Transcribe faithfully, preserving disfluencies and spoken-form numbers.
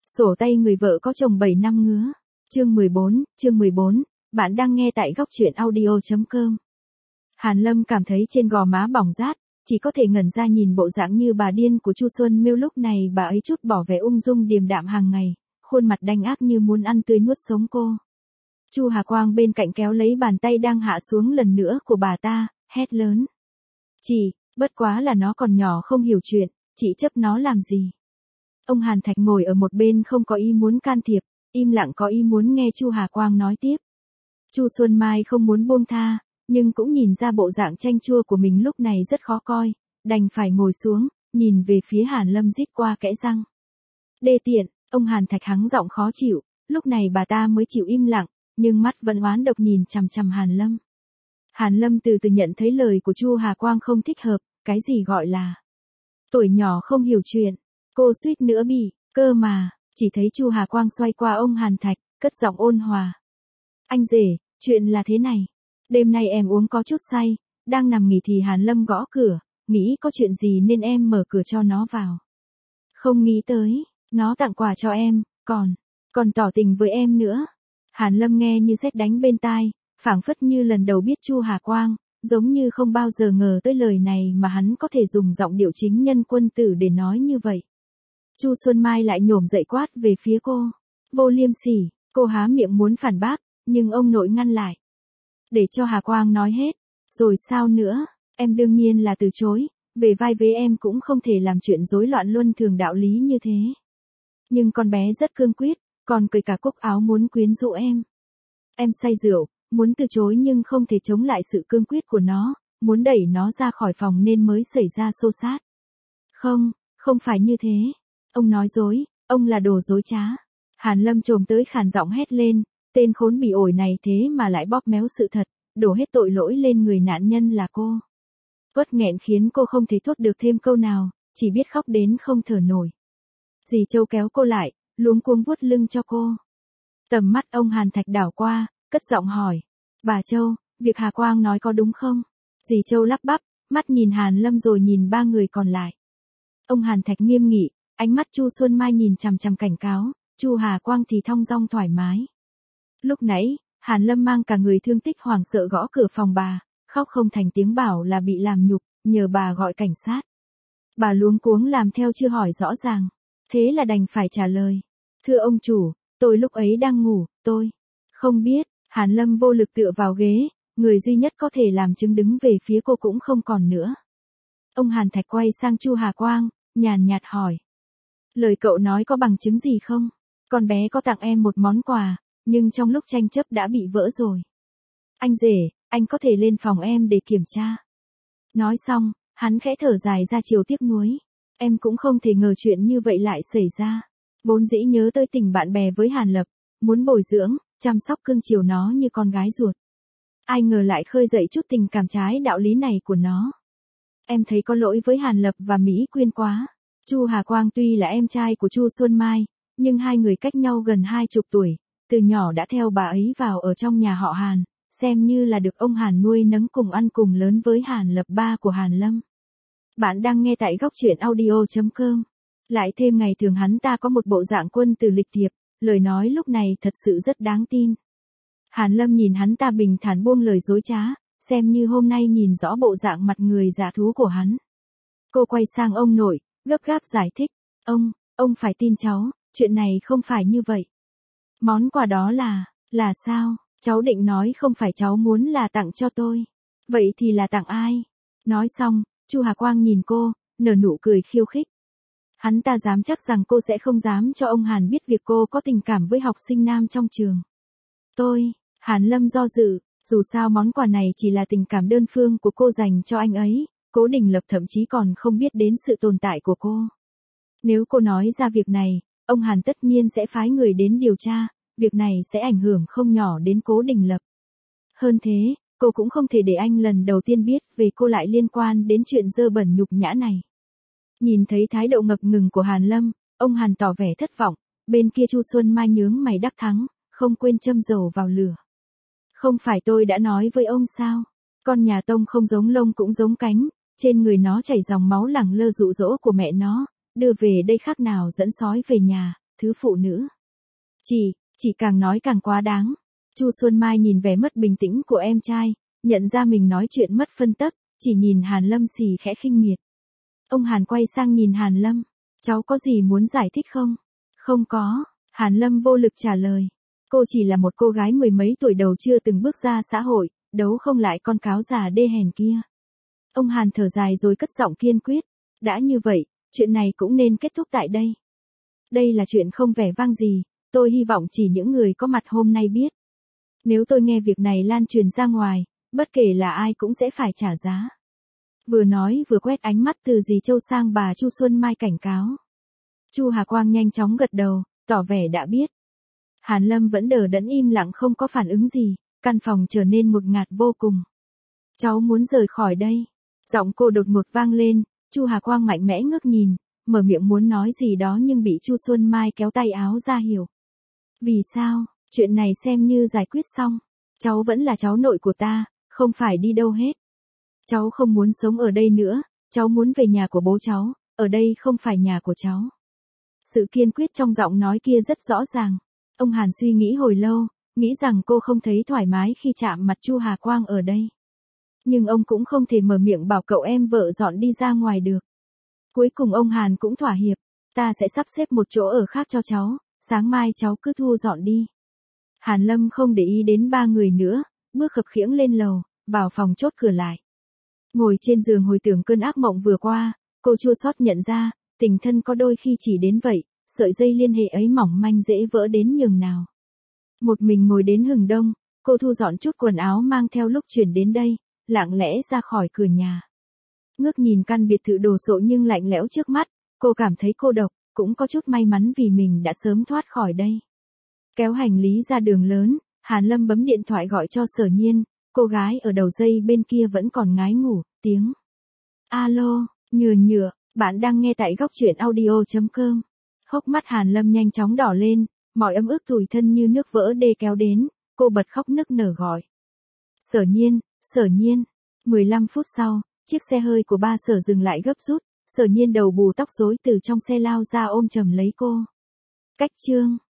Sổ tay người vợ có chồng bảy năm ngứa. Chương mười bốn, chương mười bốn, bạn đang nghe tại góc truyện audio chấm com. Hàn Lâm cảm thấy trên gò má bỏng rát, chỉ có thể ngẩn ra nhìn bộ dạng như bà điên của Chu Xuân Miêu lúc này. Bà ấy chút bỏ vẻ ung dung điềm đạm hàng ngày, khuôn mặt đanh ác như muốn ăn tươi nuốt sống cô. Chu Hà Quang bên cạnh kéo lấy bàn tay đang hạ xuống lần nữa của bà ta, hét lớn. Chị, bất quá là nó còn nhỏ không hiểu chuyện, chị chấp nó làm gì? Ông Hàn Thạch ngồi ở một bên không có ý muốn can thiệp, im lặng có ý muốn nghe Chu Hà Quang nói tiếp. Chu Xuân Mai không muốn buông tha, nhưng cũng nhìn ra bộ dạng chanh chua của mình lúc này rất khó coi, đành phải ngồi xuống, nhìn về phía Hàn Lâm rít qua kẽ răng. Đê tiện, ông Hàn Thạch hắng giọng khó chịu, lúc này bà ta mới chịu im lặng, nhưng mắt vẫn oán độc nhìn chằm chằm Hàn Lâm. Hàn Lâm từ từ nhận thấy lời của Chu Hà Quang không thích hợp, cái gì gọi là tuổi nhỏ không hiểu chuyện, cô suýt nữa bị, cơ mà, chỉ thấy Chu Hà Quang xoay qua ông Hàn Thạch, cất giọng ôn hòa. Anh rể, chuyện là thế này, đêm nay em uống có chút say, đang nằm nghỉ thì Hàn Lâm gõ cửa, nghĩ có chuyện gì nên em mở cửa cho nó vào. Không nghĩ tới, nó tặng quà cho em, còn, còn tỏ tình với em nữa. Hàn Lâm nghe như sét đánh bên tai, phảng phất như lần đầu biết Chu Hà Quang, giống như không bao giờ ngờ tới lời này mà hắn có thể dùng giọng điệu chính nhân quân tử để nói như vậy. Chu Xuân Mai lại nhổm dậy quát về phía cô. Vô liêm sỉ, cô há miệng muốn phản bác, nhưng ông nội ngăn lại. Để cho Hà Quang nói hết, rồi sao nữa, em đương nhiên là từ chối, về vai với em cũng không thể làm chuyện rối loạn luân thường đạo lý như thế. Nhưng con bé rất cương quyết, còn cởi cả cúc áo muốn quyến rũ em. Em say rượu, muốn từ chối nhưng không thể chống lại sự cương quyết của nó, muốn đẩy nó ra khỏi phòng nên mới xảy ra xô xát. Không, không phải như thế. Ông nói dối, ông là đồ dối trá. Hàn Lâm trồm tới khàn giọng hét lên, tên khốn bị ổi này thế mà lại bóp méo sự thật, đổ hết tội lỗi lên người nạn nhân là cô. Uất nghẹn khiến cô không thể thốt được thêm câu nào, chỉ biết khóc đến không thở nổi. Dì Châu kéo cô lại, luống cuống vuốt lưng cho cô. Tầm mắt ông Hàn Thạch đảo qua, cất giọng hỏi. Bà Châu, việc Hà Quang nói có đúng không? Dì Châu lắp bắp, mắt nhìn Hàn Lâm rồi nhìn ba người còn lại. Ông Hàn Thạch nghiêm nghị, ánh mắt Chu Xuân Mai nhìn chằm chằm cảnh cáo, Chu Hà Quang thì thong dong thoải mái. Lúc nãy, Hàn Lâm mang cả người thương tích hoảng sợ gõ cửa phòng bà, khóc không thành tiếng bảo là bị làm nhục, nhờ bà gọi cảnh sát. Bà luống cuống làm theo chưa hỏi rõ ràng, thế là đành phải trả lời. Thưa ông chủ, tôi lúc ấy đang ngủ, tôi không biết. Hàn Lâm vô lực tựa vào ghế, người duy nhất có thể làm chứng đứng về phía cô cũng không còn nữa. Ông Hàn Thạch quay sang Chu Hà Quang, nhàn nhạt hỏi. Lời cậu nói có bằng chứng gì không? Con bé có tặng em một món quà, nhưng trong lúc tranh chấp đã bị vỡ rồi. Anh rể, anh có thể lên phòng em để kiểm tra. Nói xong, hắn khẽ thở dài ra chiều tiếc nuối. Em cũng không thể ngờ chuyện như vậy lại xảy ra. Vốn dĩ nhớ tới tình bạn bè với Hàn Lập, muốn bồi dưỡng, chăm sóc cưng chiều nó như con gái ruột. Ai ngờ lại khơi dậy chút tình cảm trái đạo lý này của nó. Em thấy có lỗi với Hàn Lập và Mỹ Quyên quá. Chu Hà Quang tuy là em trai của Chu Xuân Mai, nhưng hai người cách nhau gần hai chục tuổi, từ nhỏ đã theo bà ấy vào ở trong nhà họ Hàn, xem như là được ông Hàn nuôi nấng cùng ăn cùng lớn với Hàn Lập ba của Hàn Lâm. Bạn đang nghe tại góc truyện audio chấm com. Lại thêm ngày thường hắn ta có một bộ dạng quân tử lịch thiệp, lời nói lúc này thật sự rất đáng tin. Hàn Lâm nhìn hắn ta bình thản buông lời dối trá, xem như hôm nay nhìn rõ bộ dạng mặt người giả thú của hắn. Cô quay sang ông nội, gấp gáp giải thích. Ông, ông phải tin cháu, chuyện này không phải như vậy. Món quà đó là, là sao? Cháu định nói không phải cháu muốn là tặng cho tôi. Vậy thì là tặng ai? Nói xong, Chu Hà Quang nhìn cô, nở nụ cười khiêu khích. Hắn ta dám chắc rằng cô sẽ không dám cho ông Hàn biết việc cô có tình cảm với học sinh nam trong trường. Tôi, Hàn Lâm do dự, dù sao món quà này chỉ là tình cảm đơn phương của cô dành cho anh ấy, Cố Đình Lập thậm chí còn không biết đến sự tồn tại của cô. Nếu cô nói ra việc này, ông Hàn tất nhiên sẽ phái người đến điều tra, việc này sẽ ảnh hưởng không nhỏ đến Cố Đình Lập. Hơn thế, cô cũng không thể để anh lần đầu tiên biết về cô lại liên quan đến chuyện dơ bẩn nhục nhã này. Nhìn thấy thái độ ngập ngừng của Hàn Lâm, ông Hàn tỏ vẻ thất vọng, bên kia Chu Xuân Mai nhướng mày đắc thắng, không quên châm dầu vào lửa. Không phải tôi đã nói với ông sao, con nhà Tông không giống lông cũng giống cánh, trên người nó chảy dòng máu lẳng lơ dụ dỗ của mẹ nó, đưa về đây khác nào dẫn sói về nhà, thứ phụ nữ. Chị, chị càng nói càng quá đáng. Chu Xuân Mai nhìn vẻ mất bình tĩnh của em trai, nhận ra mình nói chuyện mất phân tấp, chỉ nhìn Hàn Lâm xì khẽ khinh miệt. Ông Hàn quay sang nhìn Hàn Lâm, cháu có gì muốn giải thích không? Không có, Hàn Lâm vô lực trả lời. Cô chỉ là một cô gái mười mấy tuổi đầu chưa từng bước ra xã hội, đấu không lại con cáo già đê hèn kia. Ông Hàn thở dài rồi cất giọng kiên quyết. Đã như vậy, chuyện này cũng nên kết thúc tại đây. Đây là chuyện không vẻ vang gì, tôi hy vọng chỉ những người có mặt hôm nay biết. Nếu tôi nghe việc này lan truyền ra ngoài, bất kể là ai cũng sẽ phải trả giá. Vừa nói vừa quét ánh mắt từ dì Châu sang bà Chu Xuân Mai cảnh cáo. Chu Hà Quang nhanh chóng gật đầu, tỏ vẻ đã biết. Hàn Lâm vẫn đờ đẫn im lặng không có phản ứng gì, căn phòng trở nên một ngạt vô cùng. Cháu muốn rời khỏi đây. Giọng cô đột ngột vang lên, Chu Hà Quang mạnh mẽ ngước nhìn, mở miệng muốn nói gì đó nhưng bị Chu Xuân Mai kéo tay áo ra hiểu. Vì sao, chuyện này xem như giải quyết xong. Cháu vẫn là cháu nội của ta, không phải đi đâu hết. Cháu không muốn sống ở đây nữa, cháu muốn về nhà của bố cháu, ở đây không phải nhà của cháu. Sự kiên quyết trong giọng nói kia rất rõ ràng. Ông Hàn suy nghĩ hồi lâu, nghĩ rằng cô không thấy thoải mái khi chạm mặt Chu Hà Quang ở đây. Nhưng ông cũng không thể mở miệng bảo cậu em vợ dọn đi ra ngoài được. Cuối cùng ông Hàn cũng thỏa hiệp, ta sẽ sắp xếp một chỗ ở khác cho cháu, sáng mai cháu cứ thu dọn đi. Hàn Lâm không để ý đến ba người nữa, bước khập khiễng lên lầu, vào phòng chốt cửa lại. Ngồi trên giường hồi tưởng cơn ác mộng vừa qua, cô chua xót nhận ra, tình thân có đôi khi chỉ đến vậy, sợi dây liên hệ ấy mỏng manh dễ vỡ đến nhường nào. Một mình ngồi đến hừng đông, cô thu dọn chút quần áo mang theo lúc chuyển đến đây, lặng lẽ ra khỏi cửa nhà. Ngước nhìn căn biệt thự đồ sộ nhưng lạnh lẽo trước mắt, cô cảm thấy cô độc, cũng có chút may mắn vì mình đã sớm thoát khỏi đây. Kéo hành lý ra đường lớn, Hàn Lâm bấm điện thoại gọi cho Sở Nhiên, cô gái ở đầu dây bên kia vẫn còn ngái ngủ, tiếng. Alo, nhựa nhựa, bạn đang nghe tại góc truyện audio chấm com. Hốc mắt Hàn Lâm nhanh chóng đỏ lên, mọi ấm ức tủi thân như nước vỡ đê kéo đến, cô bật khóc nức nở gọi. Sở Nhiên, Sở Nhiên. mười lăm phút sau, chiếc xe hơi của ba Sở dừng lại gấp rút, Sở Nhiên đầu bù tóc rối từ trong xe lao ra ôm chầm lấy cô. Cách chương.